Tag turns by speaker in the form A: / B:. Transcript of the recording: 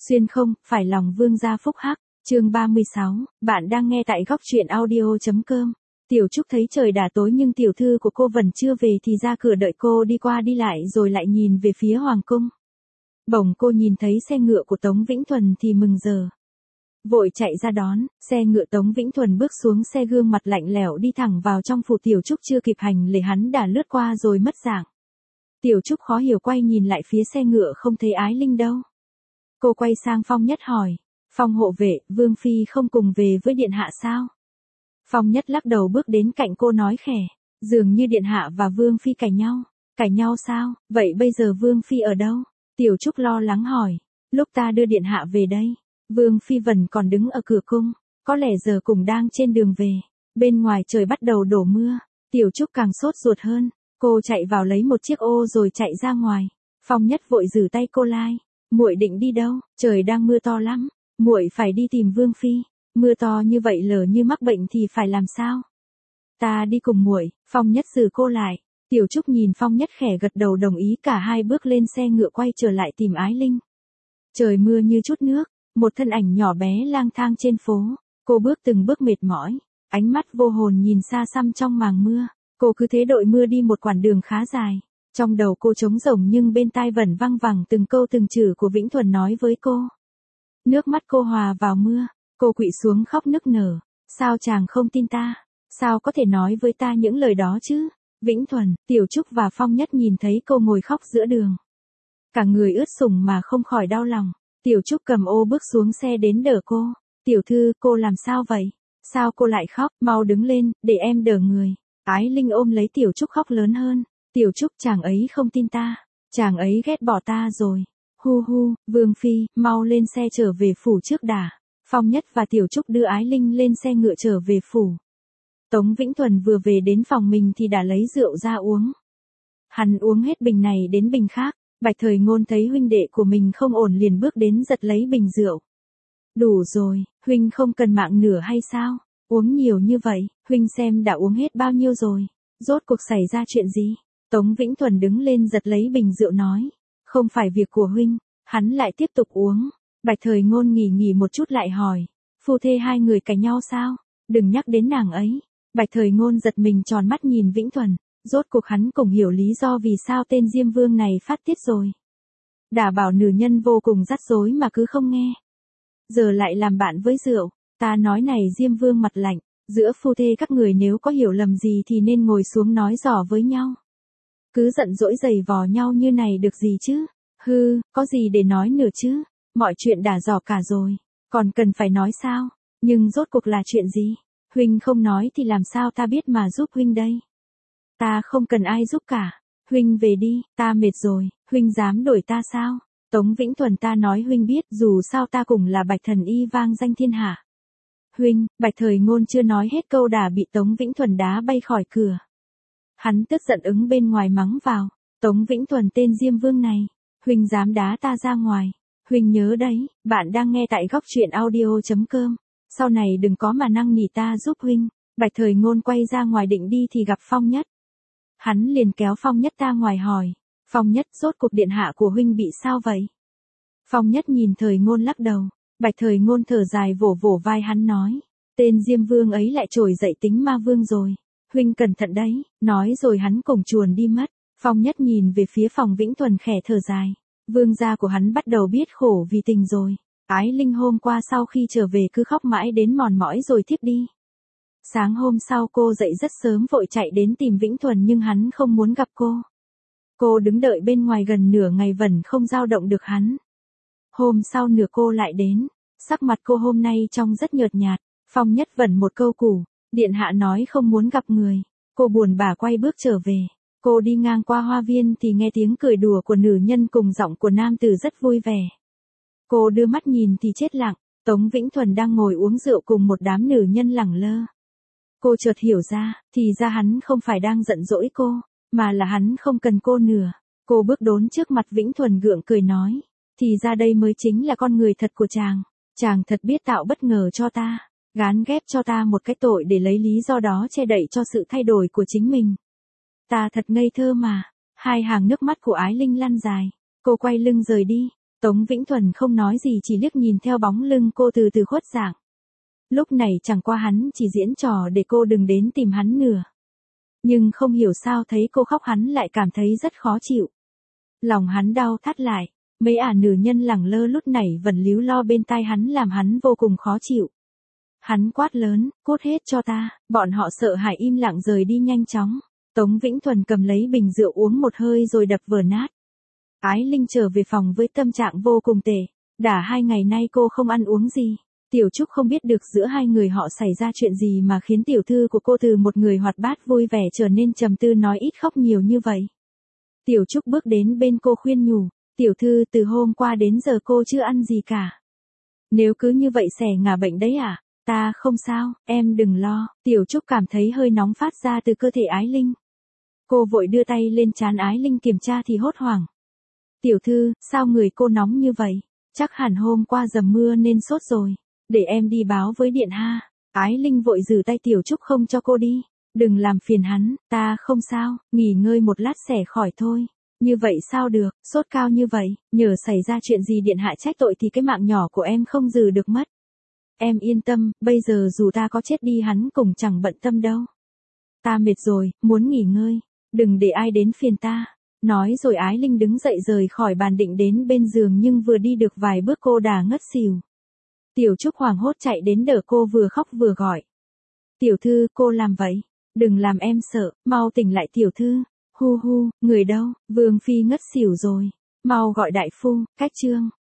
A: Xuyên không, phải lòng vương gia phúc hắc, chương 36, bạn đang nghe tại góc truyện audio.com. Tiểu Trúc thấy trời đã tối nhưng tiểu thư của cô vẫn chưa về thì ra cửa đợi cô đi qua đi lại rồi lại nhìn về phía hoàng cung. Bỗng cô nhìn thấy xe ngựa của Tống Vĩnh Thuần thì mừng rỡ. Vội chạy ra đón, xe ngựa Tống Vĩnh Thuần bước xuống xe gương mặt lạnh lẽo đi thẳng vào trong phủ. Tiểu Trúc chưa kịp hành lễ hắn đã lướt qua rồi mất dạng. Tiểu Trúc khó hiểu quay nhìn lại phía xe ngựa không thấy Ái Linh đâu. Cô quay sang Phong Nhất hỏi, Phong hộ vệ, Vương Phi không cùng về với Điện Hạ sao? Phong Nhất lắc đầu bước đến cạnh cô nói khẽ, dường như Điện Hạ và Vương Phi cãi nhau. Cãi nhau sao, vậy bây giờ Vương Phi ở đâu? Tiểu Trúc lo lắng hỏi, lúc ta đưa Điện Hạ về đây, Vương Phi vẫn còn đứng ở cửa cung, có lẽ giờ cũng đang trên đường về. Bên ngoài trời bắt đầu đổ mưa, Tiểu Trúc càng sốt ruột hơn, cô chạy vào lấy một chiếc ô rồi chạy ra ngoài. Phong Nhất vội giữ tay cô lại, muội định đi đâu? Trời đang mưa to lắm, muội phải đi tìm Vương Phi. Mưa to như vậy lỡ như mắc bệnh thì phải làm sao? Ta đi cùng muội. Phong Nhất giữ cô lại. Tiểu Trúc nhìn Phong Nhất khẽ gật đầu đồng ý, cả hai bước lên xe ngựa quay trở lại tìm Ái Linh. Trời mưa như chút nước, một thân ảnh nhỏ bé lang thang trên phố, cô bước từng bước mệt mỏi, ánh mắt vô hồn nhìn xa xăm trong màng mưa. Cô cứ thế đội mưa đi một quãng đường khá dài, trong đầu cô trống rỗng nhưng bên tai vẫn văng vẳng từng câu từng chữ của Vĩnh Thuần nói với cô. Nước mắt cô hòa vào mưa, cô quỵ xuống khóc nức nở, sao chàng không tin ta, sao có thể nói với ta những lời đó chứ? Vĩnh Thuần, Tiểu Trúc và Phong Nhất nhìn thấy cô ngồi khóc giữa đường. Cả người ướt sũng mà không khỏi đau lòng. Tiểu Trúc cầm ô bước xuống xe đến đỡ cô. Tiểu thư, cô làm sao vậy? Sao cô lại khóc? Mau đứng lên, để em đỡ người. Ái Linh ôm lấy Tiểu Trúc khóc lớn hơn. Tiểu Trúc, chàng ấy không tin ta. Chàng ấy ghét bỏ ta rồi. Hu hu, Vương Phi, mau lên xe trở về phủ trước đã. Phong Nhất và Tiểu Trúc đưa Ái Linh lên xe ngựa trở về phủ. Tống Vĩnh Thuần vừa về đến phòng mình thì đã lấy rượu ra uống. Hắn uống hết bình này đến bình khác. Bạch Thời Ngôn thấy huynh đệ của mình không ổn liền bước đến giật lấy bình rượu. Đủ rồi, huynh không cần mạng nửa hay sao? Uống nhiều như vậy, huynh xem đã uống hết bao nhiêu rồi? Rốt cuộc xảy ra chuyện gì? Tống Vĩnh Thuần đứng lên giật lấy bình rượu nói. Không phải việc của huynh. Hắn lại tiếp tục uống. Bạch Thời Ngôn nghỉ một chút lại hỏi. Phu thê hai người cãi nhau sao? Đừng nhắc đến nàng ấy. Bạch Thời Ngôn giật mình tròn mắt nhìn Vĩnh Thuần. Rốt cuộc hắn cũng hiểu lý do vì sao tên Diêm Vương này phát tiết rồi. Đã bảo nữ nhân vô cùng rắc rối mà cứ không nghe. Giờ lại làm bạn với rượu. Ta nói này Diêm Vương mặt lạnh. Giữa phu thê các người nếu có hiểu lầm gì thì nên ngồi xuống nói rõ với nhau. Cứ giận dỗi giày vò nhau như này được gì chứ? Hư, có gì để nói nữa chứ? Mọi chuyện đã rõ cả rồi. Còn cần phải nói sao? Nhưng rốt cuộc là chuyện gì? Huynh không nói thì làm sao ta biết mà giúp huynh đây? Ta không cần ai giúp cả. Huynh về đi, ta mệt rồi, huynh dám đuổi ta sao? Tống Vĩnh Thuần, ta nói huynh biết dù sao ta cũng là Bạch Thần Y vang danh thiên hạ. Huynh, Bạch Thời Ngôn chưa nói hết câu đã bị Tống Vĩnh Thuần đá bay khỏi cửa. Hắn tức giận ứng bên ngoài mắng vào. Tống Vĩnh Thuần, tên Diêm Vương này, huynh dám đá ta ra ngoài. Huynh nhớ đấy, bạn đang nghe tại góc truyện audio.com. Sau này đừng có mà năn nỉ ta giúp huynh. Bạch Thời Ngôn quay ra ngoài định đi thì gặp Phong Nhất. Hắn liền kéo Phong Nhất ra ngoài hỏi. Phong Nhất, rốt cuộc điện hạ của huynh bị sao vậy? Phong Nhất nhìn Thời Ngôn lắc đầu. Bạch Thời Ngôn thở dài vỗ vỗ vai hắn nói. Tên Diêm Vương ấy lại trồi dậy tính ma vương rồi. Huynh cẩn thận đấy, nói rồi hắn cùng chuồn đi mất. Phong Nhất nhìn về phía phòng Vĩnh Thuần khẽ thở dài. Vương gia của hắn bắt đầu biết khổ vì tình rồi. Ái Linh hôm qua sau khi trở về cứ khóc mãi đến mòn mỏi rồi thiếp đi. Sáng hôm sau cô dậy rất sớm vội chạy đến tìm Vĩnh Thuần nhưng hắn không muốn gặp cô. Cô đứng đợi bên ngoài gần nửa ngày vẫn không dao động được hắn. Hôm sau nửa cô lại đến, sắc mặt cô hôm nay trông rất nhợt nhạt. Phong Nhất vẫn một câu củ, điện hạ nói không muốn gặp người. Cô buồn bã quay bước trở về. Cô đi ngang qua hoa viên thì nghe tiếng cười đùa của nữ nhân cùng giọng của nam tử rất vui vẻ. Cô đưa mắt nhìn thì chết lặng, Tống Vĩnh Thuần đang ngồi uống rượu cùng một đám nữ nhân lẳng lơ. Cô chợt hiểu ra, thì ra hắn không phải đang giận dỗi cô, mà là hắn không cần cô nữa. Cô bước đốn trước mặt Vĩnh Thuần gượng cười nói, thì ra đây mới chính là con người thật của chàng. Chàng thật biết tạo bất ngờ cho ta, gán ghép cho ta một cái tội để lấy lý do đó che đậy cho sự thay đổi của chính mình. Ta thật ngây thơ mà. Hai hàng nước mắt của Ái Linh lăn dài. Cô quay lưng rời đi. Tống Vĩnh Thuần không nói gì chỉ liếc nhìn theo bóng lưng cô từ từ khuất dạng. Lúc này chẳng qua hắn chỉ diễn trò để cô đừng đến tìm hắn nữa. Nhưng không hiểu sao thấy cô khóc hắn lại cảm thấy rất khó chịu. Lòng hắn đau thắt lại, mấy nữ nhân lẳng lơ lúc này vẫn líu lo bên tai hắn làm hắn vô cùng khó chịu. Hắn quát lớn, cút hết cho ta, bọn họ sợ hãi im lặng rời đi nhanh chóng. Tống Vĩnh Thuần cầm lấy bình rượu uống một hơi rồi đập vỡ nát. Ái Linh trở về phòng với tâm trạng vô cùng tệ, đã 2 ngày nay cô không ăn uống gì. Tiểu Trúc không biết được giữa hai người họ xảy ra chuyện gì mà khiến tiểu thư của cô từ một người hoạt bát vui vẻ trở nên trầm tư nói ít khóc nhiều như vậy. Tiểu Trúc bước đến bên cô khuyên nhủ, tiểu thư từ hôm qua đến giờ cô chưa ăn gì cả. Nếu cứ như vậy sẽ ngả bệnh đấy à? Ta không sao, em đừng lo. Tiểu Trúc cảm thấy hơi nóng phát ra từ cơ thể Ái Linh. Cô vội đưa tay lên trán Ái Linh kiểm tra thì hốt hoảng. Tiểu thư, sao người cô nóng như vậy? Chắc hẳn hôm qua dầm mưa nên sốt rồi. Để em đi báo với điện ha. Ái Linh vội giữ tay Tiểu Trúc không cho cô đi. Đừng làm phiền hắn, ta không sao, nghỉ ngơi một lát sẽ khỏi thôi. Như vậy sao được, sốt cao như vậy, nhờ xảy ra chuyện gì điện hạ trách tội thì cái mạng nhỏ của em không giữ được mất. Em yên tâm, bây giờ dù ta có chết đi hắn cũng chẳng bận tâm đâu. Ta mệt rồi, muốn nghỉ ngơi, đừng để ai đến phiền ta. Nói rồi Ái Linh đứng dậy rời khỏi bàn định đến bên giường nhưng vừa đi được vài bước cô đã ngất xỉu. Tiểu Trúc hoảng hốt chạy đến đỡ cô vừa khóc vừa gọi. Tiểu thư, cô làm vậy, đừng làm em sợ, mau tỉnh lại tiểu thư. Hu hu, người đâu, Vương Phi ngất xỉu rồi, mau gọi đại phu, Cách Trương.